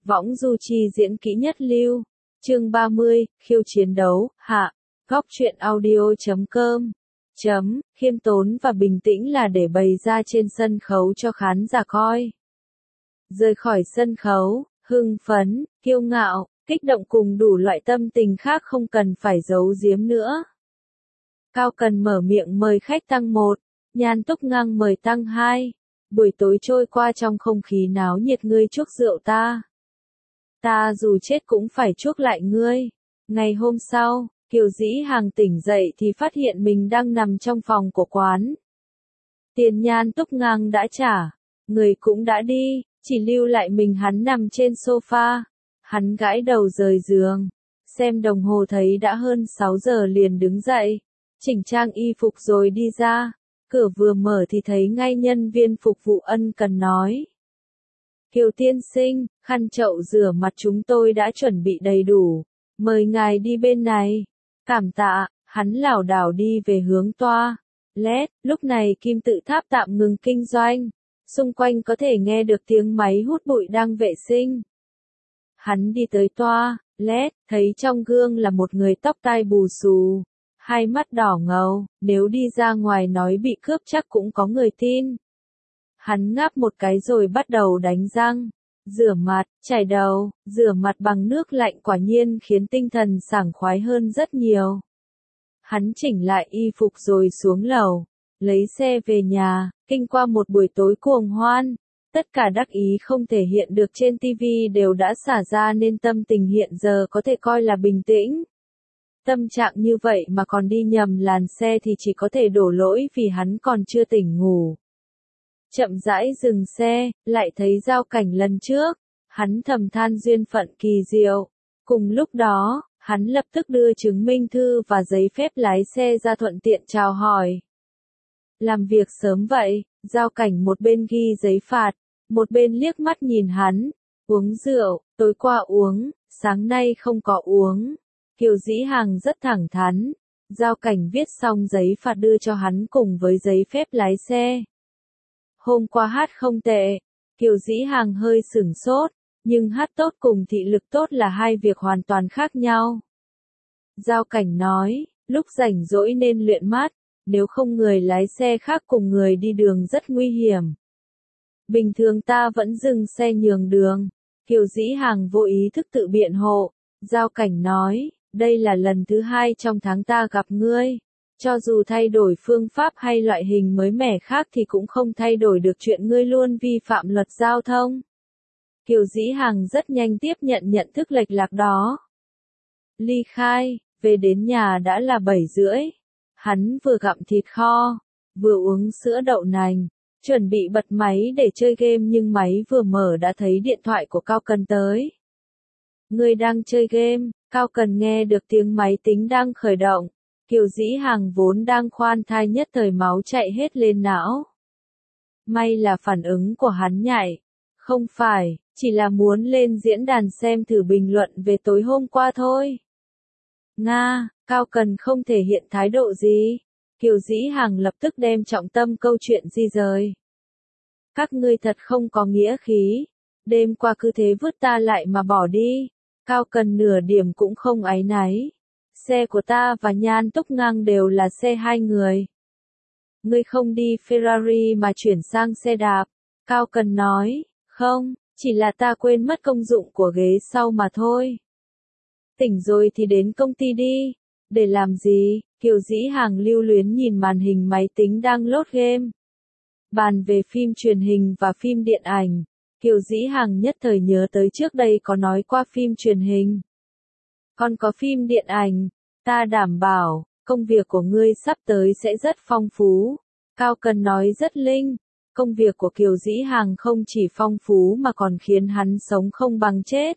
Võng du chi diễn kỹ nhất lưu. Chương 30, khiêu chiến đấu, hạ. Góc truyện audio.com. Khiêm tốn và bình tĩnh là để bày ra trên sân khấu cho khán giả coi. Rời khỏi sân khấu, hưng phấn, kiêu ngạo, kích động cùng đủ loại tâm tình khác không cần phải giấu giếm nữa. Cao Cần mở miệng mời khách tăng 1, Nhan Túc Ngang mời tăng 2. Buổi tối trôi qua trong không khí náo nhiệt, ngươi chuốc rượu ta. Ta dù chết cũng phải chuốc lại ngươi. Ngày hôm sau, Kiều Dĩ Hàng tỉnh dậy thì phát hiện mình đang nằm trong phòng của quán. Tiền Nhan Túc Ngang đã trả, người cũng đã đi, chỉ lưu lại mình hắn nằm trên sofa. Hắn gãi đầu rời giường, xem đồng hồ thấy đã hơn 6 giờ liền đứng dậy, chỉnh trang y phục rồi đi ra. Cửa vừa mở thì thấy ngay nhân viên phục vụ ân cần nói. Kiều tiên sinh, khăn chậu rửa mặt chúng tôi đã chuẩn bị đầy đủ, mời ngài đi bên này. Cảm tạ, hắn lảo đảo đi về hướng toilet. Lúc này kim tự tháp tạm ngừng kinh doanh, xung quanh có thể nghe được tiếng máy hút bụi đang vệ sinh. Hắn đi tới toilet, thấy trong gương là một người tóc tai bù xù, hai mắt đỏ ngầu, nếu đi ra ngoài nói bị cướp chắc cũng có người tin. Hắn ngáp một cái rồi bắt đầu đánh răng, rửa mặt, chải đầu, rửa mặt bằng nước lạnh quả nhiên khiến tinh thần sảng khoái hơn rất nhiều. Hắn chỉnh lại y phục rồi xuống lầu, lấy xe về nhà, kinh qua một buổi tối cuồng hoan. Tất cả đắc ý không thể hiện được trên TV đều đã xả ra nên tâm tình hiện giờ có thể coi là bình tĩnh. Tâm trạng như vậy mà còn đi nhầm làn xe thì chỉ có thể đổ lỗi vì hắn còn chưa tỉnh ngủ. Chậm rãi dừng xe, lại thấy giao cảnh lần trước, hắn thầm than duyên phận kỳ diệu. Cùng lúc đó, hắn lập tức đưa chứng minh thư và giấy phép lái xe ra thuận tiện chào hỏi. Làm việc sớm vậy, giao cảnh một bên ghi giấy phạt, một bên liếc mắt nhìn hắn. Uống rượu, tối qua uống, sáng nay không có uống. Kiều Dĩ Hàng rất thẳng thắn. Giao cảnh viết xong giấy phạt đưa cho hắn cùng với giấy phép lái xe. Hôm qua hát không tệ. Kiều Dĩ Hàng hơi sửng sốt, nhưng hát tốt cùng thị lực tốt là hai việc hoàn toàn khác nhau. Giao cảnh nói, lúc rảnh rỗi nên luyện mắt, nếu không người lái xe khác cùng người đi đường rất nguy hiểm. Bình thường ta vẫn dừng xe nhường đường. Kiều Dĩ Hàng vô ý thức tự biện hộ. Giao cảnh nói, đây là lần thứ 2 trong tháng ta gặp ngươi. Cho dù thay đổi phương pháp hay loại hình mới mẻ khác thì cũng không thay đổi được chuyện ngươi luôn vi phạm luật giao thông. Kiều Dĩ Hàng rất nhanh tiếp nhận nhận thức lệch lạc đó. Ly khai, về đến nhà đã là 7:30. Hắn vừa gặm thịt kho, vừa uống sữa đậu nành, chuẩn bị bật máy để chơi game nhưng máy vừa mở đã thấy điện thoại của Cao Cần tới. Ngươi đang chơi game, Cao Cần nghe được tiếng máy tính đang khởi động. Kiều Dĩ Hàng vốn đang khoan thai nhất thời máu chạy hết lên não. May là phản ứng của hắn nhạy. Không phải, chỉ là muốn lên diễn đàn xem thử bình luận về tối hôm qua thôi. Nga, Cao Cần không thể hiện thái độ gì. Kiều Dĩ Hàng lập tức đem trọng tâm câu chuyện di rời. Các ngươi thật không có nghĩa khí. Đêm qua cứ thế vứt ta lại mà bỏ đi. Cao Cần nửa điểm cũng không áy náy. Xe của ta và Nhan Túc Ngang đều là xe 2 người. Ngươi không đi Ferrari mà chuyển sang xe đạp. Cao Cần nói, không, chỉ là ta quên mất công dụng của ghế sau mà thôi. Tỉnh rồi thì đến công ty đi. Để làm gì? Kiều Dĩ Hàng lưu luyến nhìn màn hình máy tính đang load game. Bàn về phim truyền hình và phim điện ảnh. Kiều Dĩ Hàng nhất thời nhớ tới trước đây có nói qua phim truyền hình. Còn có phim điện ảnh, ta đảm bảo, công việc của ngươi sắp tới sẽ rất phong phú. Cao Cần nói rất linh, công việc của Kiều Dĩ Hàng không chỉ phong phú mà còn khiến hắn sống không bằng chết.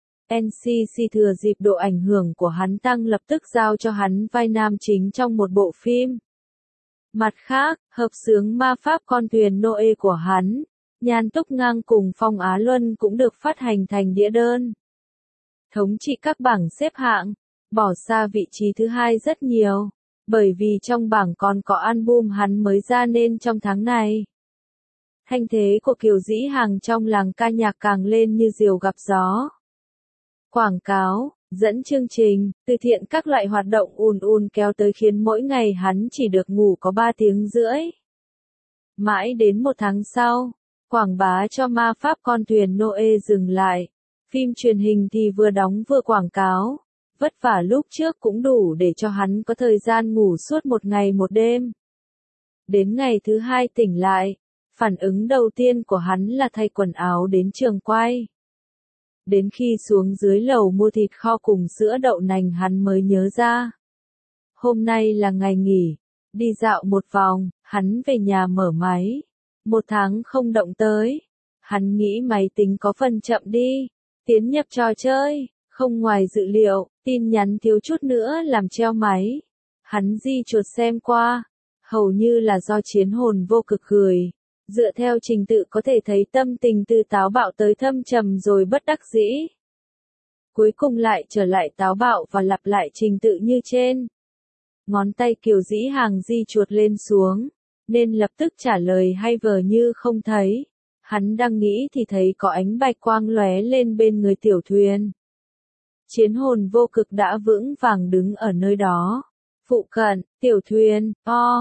NCC thừa dịp độ ảnh hưởng của hắn tăng lập tức giao cho hắn vai nam chính trong một bộ phim. Mặt khác, hợp xướng ma pháp con thuyền Noe của hắn, Nhan Túc Ngang cùng Phong Á Luân cũng được phát hành thành đĩa đơn. Thống trị các bảng xếp hạng, bỏ xa vị trí thứ 2 rất nhiều, bởi vì trong bảng còn có album hắn mới ra nên trong tháng này. Thanh thế của Kiều Dĩ Hằng trong làng ca nhạc càng lên như diều gặp gió. Quảng cáo, dẫn chương trình, từ thiện các loại hoạt động ùn kéo tới khiến mỗi ngày hắn chỉ được ngủ có 3 tiếng rưỡi. Mãi đến 1 tháng sau, quảng bá cho ma pháp con thuyền Noe dừng lại. Phim truyền hình thì vừa đóng vừa quảng cáo. Vất vả lúc trước cũng đủ để cho hắn có thời gian ngủ suốt 1 ngày 1 đêm. Đến ngày thứ 2 tỉnh lại, phản ứng đầu tiên của hắn là thay quần áo đến trường quay. Đến khi xuống dưới lầu mua thịt kho cùng sữa đậu nành hắn mới nhớ ra. Hôm nay là ngày nghỉ, đi dạo một vòng, hắn về nhà mở máy. 1 tháng không động tới. Hắn nghĩ máy tính có phần chậm đi. Tiến nhập trò chơi, không ngoài dự liệu, tin nhắn thiếu chút nữa làm treo máy. Hắn di chuột xem qua, hầu như là do chiến hồn vô cực gửi. Dựa theo trình tự có thể thấy tâm tình từ táo bạo tới thâm trầm rồi bất đắc dĩ. Cuối cùng lại trở lại táo bạo và lặp lại trình tự như trên. Ngón tay Kiều Dĩ Hằng di chuột lên xuống, nên lập tức trả lời hay vờ như không thấy. Hắn đang nghĩ thì thấy có ánh bạch quang lóe lên bên người tiểu thuyền. Chiến hồn vô cực đã vững vàng đứng ở nơi đó. Phụ cận, tiểu thuyền,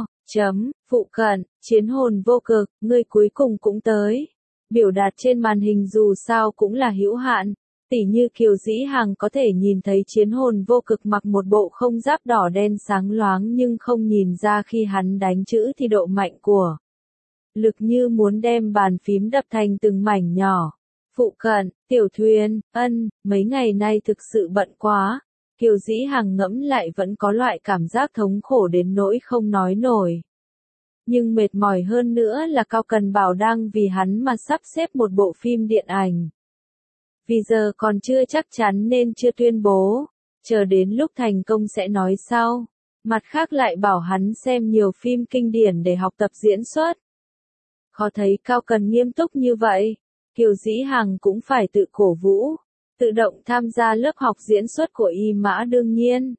phụ cận, chiến hồn vô cực, ngươi cuối cùng cũng tới. Biểu đạt trên màn hình dù sao cũng là hữu hạn. Tỉ như Kiều Dĩ Hằng có thể nhìn thấy chiến hồn vô cực mặc một bộ không giáp đỏ đen sáng loáng nhưng không nhìn ra khi hắn đánh chữ thì độ mạnh của lực như muốn đem bàn phím đập thành từng mảnh nhỏ. Phụ cận, tiểu thuyền, mấy ngày nay thực sự bận quá. Kiều Dĩ Hằng ngẫm lại vẫn có loại cảm giác thống khổ đến nỗi không nói nổi. Nhưng mệt mỏi hơn nữa là Cao Cần Bảo đang vì hắn mà sắp xếp một bộ phim điện ảnh. Vì giờ còn chưa chắc chắn nên chưa tuyên bố, chờ đến lúc thành công sẽ nói sau. Mặt khác lại bảo hắn xem nhiều phim kinh điển để học tập diễn xuất. Khó thấy Cao Cần nghiêm túc như vậy, Kiều Dĩ Hằng cũng phải tự cổ vũ, tự động tham gia lớp học diễn xuất của Y Mã đương nhiên.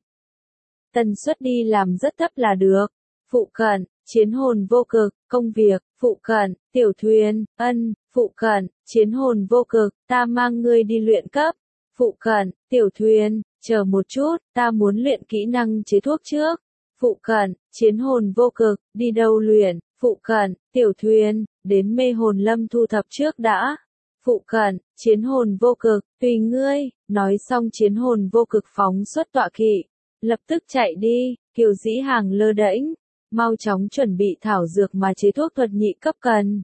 Tần suất đi làm rất thấp là được. Phụ cận, chiến hồn vô cực, công việc, phụ cận, tiểu thuyền, phụ cận, chiến hồn vô cực, ta mang ngươi đi luyện cấp. Phụ cận, tiểu thuyền, chờ một chút, ta muốn luyện kỹ năng chế thuốc trước. Phụ cận, chiến hồn vô cực, đi đâu luyện. Phụ cận, tiểu thuyền, đến mê hồn lâm thu thập trước đã. Phụ cận, chiến hồn vô cực, tùy ngươi. Nói xong chiến hồn vô cực phóng xuất tọa kỵ, lập tức chạy đi. Kiều Dĩ Hằng lơ đễnh, mau chóng chuẩn bị thảo dược mà chế thuốc thuật nhị cấp cần.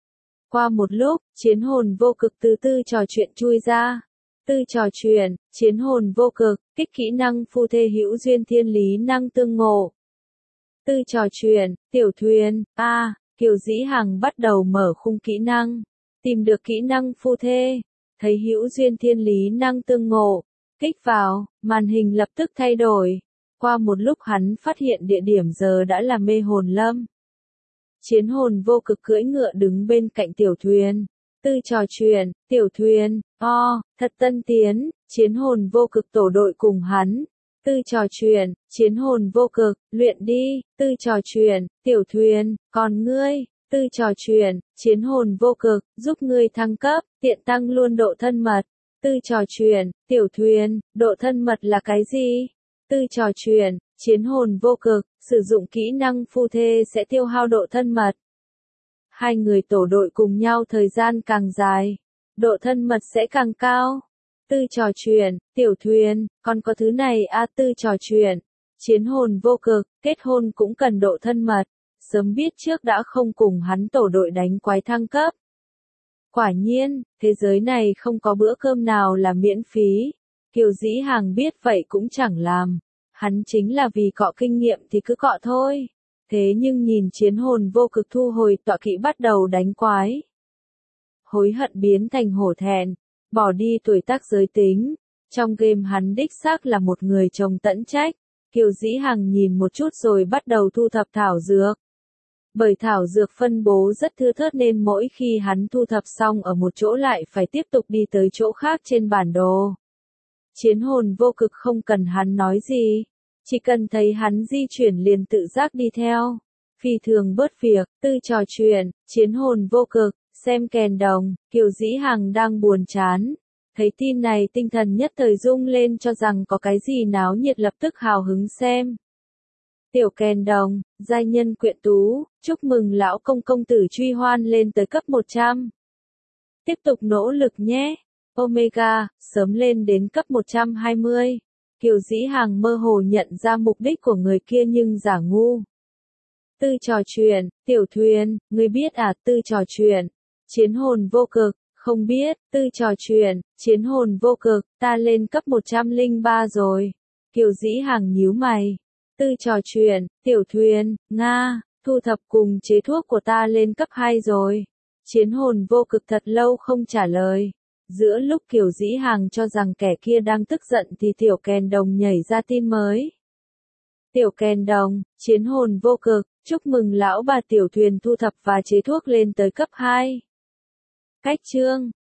Qua một lúc, chiến hồn vô cực từ từ trò chuyện chui ra. Từ trò chuyện, chiến hồn vô cực, kích kỹ năng phu thê hữu duyên thiên lý năng tương ngộ. Từ trò chuyện, tiểu thuyền, Kiều Dĩ Hằng bắt đầu mở khung kỹ năng. Tìm được kỹ năng phu thê, thấy hữu duyên thiên lý năng tương ngộ. Kích vào, màn hình lập tức thay đổi. Qua một lúc hắn phát hiện địa điểm giờ đã là mê hồn lâm. Chiến hồn vô cực cưỡi ngựa đứng bên cạnh tiểu thuyền. Từ trò chuyện, tiểu thuyền, thật tân tiến, chiến hồn vô cực tổ đội cùng hắn. Từ trò chuyện, chiến hồn vô cực, luyện đi. Từ trò chuyện, tiểu thuyền, còn ngươi. Từ trò chuyện, chiến hồn vô cực, giúp ngươi thăng cấp, tiện tăng luôn độ thân mật. Từ trò chuyện, tiểu thuyền, độ thân mật là cái gì? Từ trò chuyện, chiến hồn vô cực, sử dụng kỹ năng phu thê sẽ tiêu hao độ thân mật. Hai người tổ đội cùng nhau thời gian càng dài, độ thân mật sẽ càng cao. Từ trò chuyện, tiểu thuyền, còn có thứ này từ trò chuyện, chiến hồn vô cực, kết hôn cũng cần độ thân mật. Sớm biết trước đã không cùng hắn tổ đội đánh quái thăng cấp. Quả nhiên, thế giới này không có bữa cơm nào là miễn phí. Kiều Dĩ Hằng biết vậy cũng chẳng làm. Hắn chính là vì cọ kinh nghiệm thì cứ cọ thôi. Thế nhưng nhìn chiến hồn vô cực thu hồi tọa kỵ bắt đầu đánh quái. Hối hận biến thành hổ thẹn, bỏ đi tuổi tác giới tính. Trong game hắn đích xác là một người chồng tận trách. Kiều Dĩ Hằng nhìn một chút rồi bắt đầu thu thập thảo dược. Bởi thảo dược phân bố rất thưa thớt nên mỗi khi hắn thu thập xong ở một chỗ lại phải tiếp tục đi tới chỗ khác trên bản đồ. Chiến hồn vô cực không cần hắn nói gì, chỉ cần thấy hắn di chuyển liền tự giác đi theo. phi thường bớt việc, tư trò chuyện, chiến hồn vô cực, xem kèn đồng, Kiều Dĩ Hằng đang buồn chán. Thấy tin này tinh thần nhất thời rung lên cho rằng có cái gì náo nhiệt lập tức hào hứng xem. Tiểu kèn đồng, giai nhân quyện tú, chúc mừng lão công tử truy hoan lên tới cấp 100. Tiếp tục nỗ lực nhé. Omega, sớm lên đến cấp 120. Kiều Dĩ Hằng mơ hồ nhận ra mục đích của người kia nhưng giả ngu. Tư trò chuyện, tiểu thuyền, ngươi biết à? Tư trò chuyện, chiến hồn vô cực, không biết. Tư trò chuyện, chiến hồn vô cực, ta lên cấp 103 rồi. Kiều Dĩ Hằng nhíu mày. Tư trò chuyện, tiểu thuyền, Nga, thu thập cùng chế thuốc của ta lên cấp 2 rồi. Chiến hồn vô cực thật lâu không trả lời. Giữa lúc Kiều Dĩ Hằng cho rằng kẻ kia đang tức giận thì tiểu kèn đồng nhảy ra tin mới. Tiểu kèn đồng, chiến hồn vô cực, chúc mừng lão bà tiểu thuyền thu thập và chế thuốc lên tới cấp 2. Cách chương